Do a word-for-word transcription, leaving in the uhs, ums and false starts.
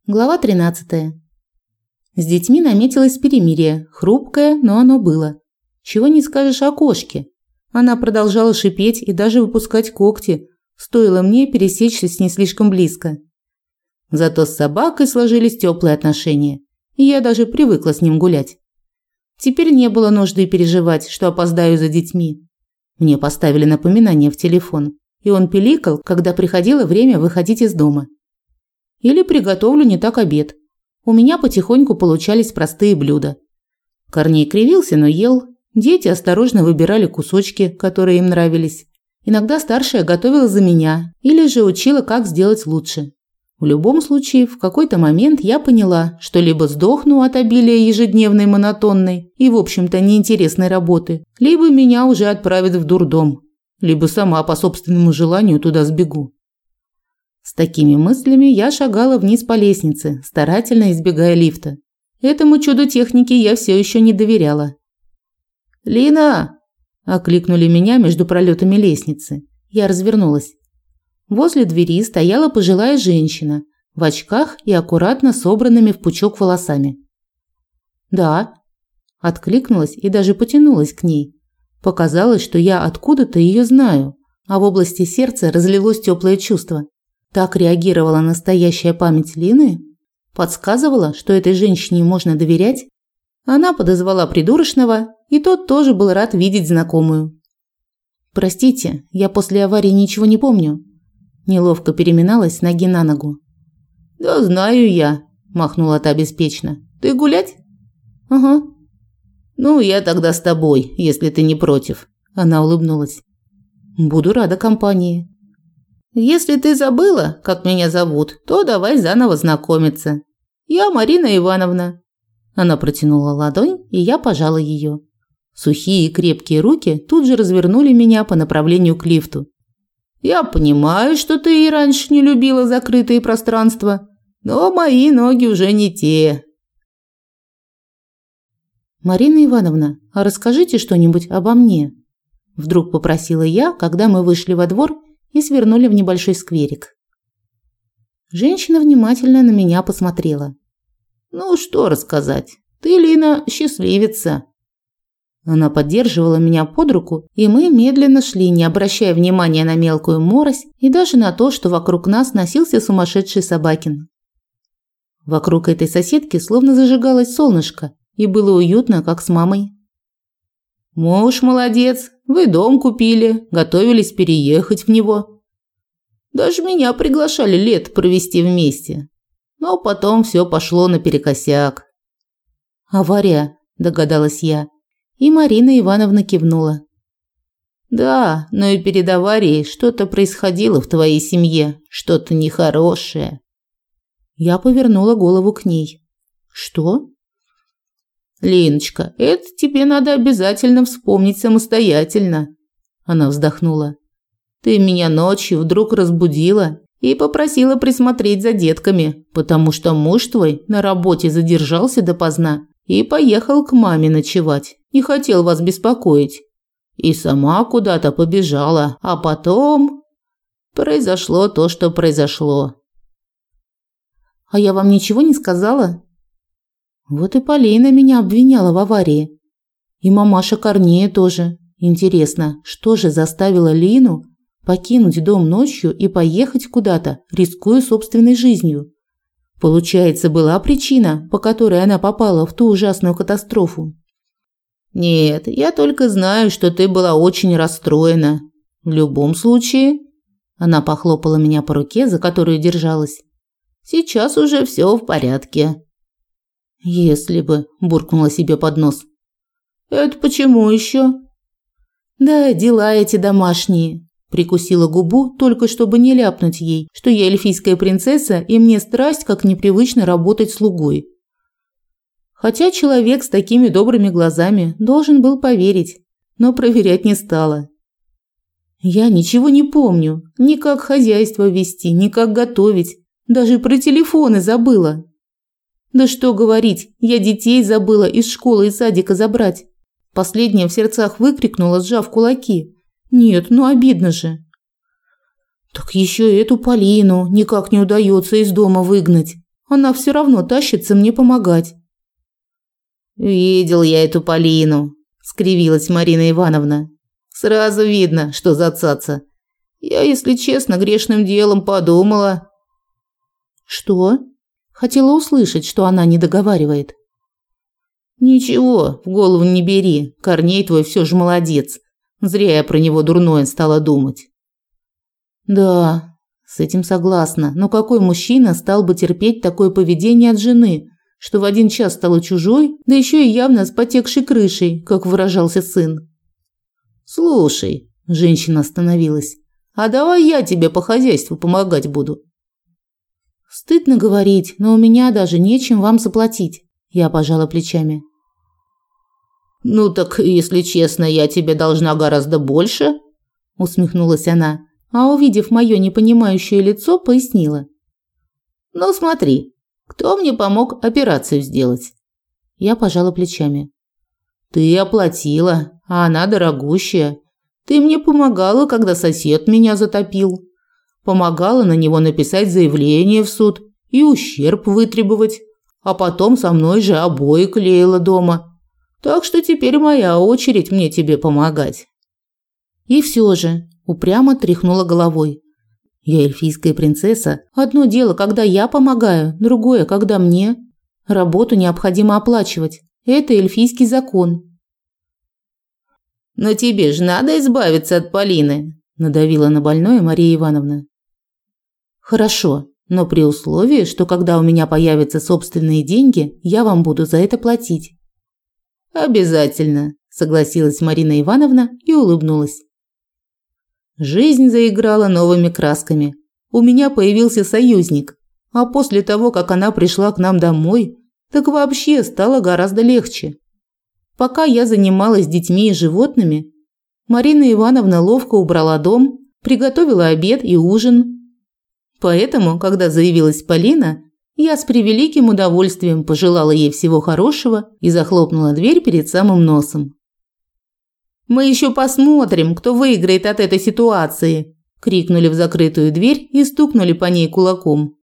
Глава тринадцатая. С детьми наметилось перемирие, хрупкое, но оно было. Чего не скажешь о кошке. Она продолжала шипеть и даже выпускать когти, стоило мне пересечься с ней слишком близко. Зато с собакой сложились теплые отношения, и я даже привыкла с ним гулять. Теперь не было нужды переживать, что опоздаю за детьми. Мне поставили напоминание в телефон, и он пиликал, когда приходило время выходить из дома. Или приготовлю не так обед. У меня потихоньку получались простые блюда. Корней кривился, но ел. Дети осторожно выбирали кусочки, которые им нравились. Иногда старшая готовила за меня или же учила, как сделать лучше. В любом случае, в какой-то момент я поняла, что либо сдохну от обилия ежедневной монотонной и, в общем-то, неинтересной работы, либо меня уже отправят в дурдом, либо сама по собственному желанию туда сбегу. С такими мыслями я шагала вниз по лестнице, старательно избегая лифта. Этому чуду техники я все еще не доверяла. «Лина!» – окликнули меня между пролетами лестницы. Я развернулась. Возле двери стояла пожилая женщина в очках и аккуратно собранными в пучок волосами. «Да», – откликнулась и даже потянулась к ней. Показалось, что я откуда-то ее знаю, а в области сердца разлилось теплое чувство. Так реагировала настоящая память Лины? Подсказывала, что этой женщине можно доверять? Она подозвала придурочного, и тот тоже был рад видеть знакомую. «Простите, я после аварии ничего не помню». Неловко переминалась с ноги на ногу. «Да знаю я», – махнула та беспечно. «Ты гулять?» «Ага». «Ну, я тогда с тобой, если ты не против», – она улыбнулась. «Буду рада компании». «Если ты забыла, как меня зовут, то давай заново знакомиться. Я Марина Ивановна». Она протянула ладонь, и я пожала ее. Сухие и крепкие руки тут же развернули меня по направлению к лифту. «Я понимаю, что ты и раньше не любила закрытые пространства, но мои ноги уже не те». «Марина Ивановна, а расскажите что-нибудь обо мне?» Вдруг попросила я, когда мы вышли во двор и свернули в небольшой скверик. Женщина внимательно на меня посмотрела. «Ну, что рассказать? Ты, Лина, счастливица». Она поддерживала меня под руку, и мы медленно шли, не обращая внимания на мелкую морось и даже на то, что вокруг нас носился сумасшедший собакин. Вокруг этой соседки словно зажигалось солнышко, и было уютно, как с мамой. «Муж молодец, вы дом купили, готовились переехать в него. Даже меня приглашали лет провести вместе, но потом все пошло наперекосяк». «Авария», – догадалась я, и Марина Ивановна кивнула. «Да, но и перед аварией что-то происходило в твоей семье, что-то нехорошее». Я повернула голову к ней. «Что?» «Линочка, это тебе надо обязательно вспомнить самостоятельно», – она вздохнула. «Ты меня ночью вдруг разбудила и попросила присмотреть за детками, потому что муж твой на работе задержался допоздна и поехал к маме ночевать, не хотел вас беспокоить. И сама куда-то побежала, а потом произошло то, что произошло». «А я вам ничего не сказала?» Вот и Полина меня обвиняла в аварии. И мамаша Корнея тоже. Интересно, что же заставило Лину покинуть дом ночью и поехать куда-то, рискуя собственной жизнью? Получается, была причина, по которой она попала в ту ужасную катастрофу. «Нет, я только знаю, что ты была очень расстроена. В любом случае...» Она похлопала меня по руке, за которую держалась. «Сейчас уже все в порядке». «Если бы», – буркнула себе под нос. «Это почему еще?» «Да, дела эти домашние», – прикусила губу, только чтобы не ляпнуть ей, что я эльфийская принцесса и мне страсть как непривычно работать слугой. Хотя человек с такими добрыми глазами должен был поверить, но проверять не стала. «Я ничего не помню, ни как хозяйство вести, ни как готовить, даже про телефоны забыла». Да что говорить, я детей забыла из школы и садика забрать. Последняя в сердцах выкрикнула, сжав кулаки. Нет, ну обидно же. Так еще и эту Полину никак не удается из дома выгнать. Она все равно тащится мне помогать. Видел я эту Полину, скривилась Марина Ивановна. Сразу видно, что за цаца. Я, если честно, грешным делом подумала. Что? Хотела услышать, что она не договаривает. Ничего, в голову не бери. Корней твой все же молодец. Зря я про него дурное стала думать. Да, с этим согласна. Но какой мужчина стал бы терпеть такое поведение от жены, что в один час стала чужой, да еще и явно с потекшей крышей, как выражался сын? Слушай, женщина остановилась. А давай я тебе по хозяйству помогать буду. Стыдно говорить, но у меня даже нечем вам заплатить. Я пожала плечами. Ну так, если честно, я тебе должна гораздо больше, усмехнулась она, а увидев моё непонимающее лицо, пояснила. Ну смотри, кто мне помог операцию сделать? Я пожала плечами. Ты оплатила, а она дорогущая. Ты мне помогала, когда сосед меня затопил. Помогала на него написать заявление в суд и ущерб вытребовать. А потом со мной же обои клеила дома. Так что теперь моя очередь мне тебе помогать. И все же упрямо тряхнула головой. Я эльфийская принцесса. Одно дело, когда я помогаю, другое, когда мне. Работу необходимо оплачивать. Это эльфийский закон. Но тебе же надо избавиться от Полины, надавила на больное Мария Ивановна. Хорошо, но при условии, что когда у меня появятся собственные деньги, я вам буду за это платить. Обязательно, согласилась Марина Ивановна и улыбнулась. Жизнь заиграла новыми красками. У меня появился союзник, а после того, как она пришла к нам домой, так вообще стало гораздо легче. Пока я занималась детьми и животными, Марина Ивановна ловко убрала дом, приготовила обед и ужин. Поэтому, когда заявилась Полина, я с превеликим удовольствием пожелала ей всего хорошего и захлопнула дверь перед самым носом. «Мы еще посмотрим, кто выиграет от этой ситуации!» – крикнули в закрытую дверь и стукнули по ней кулаком.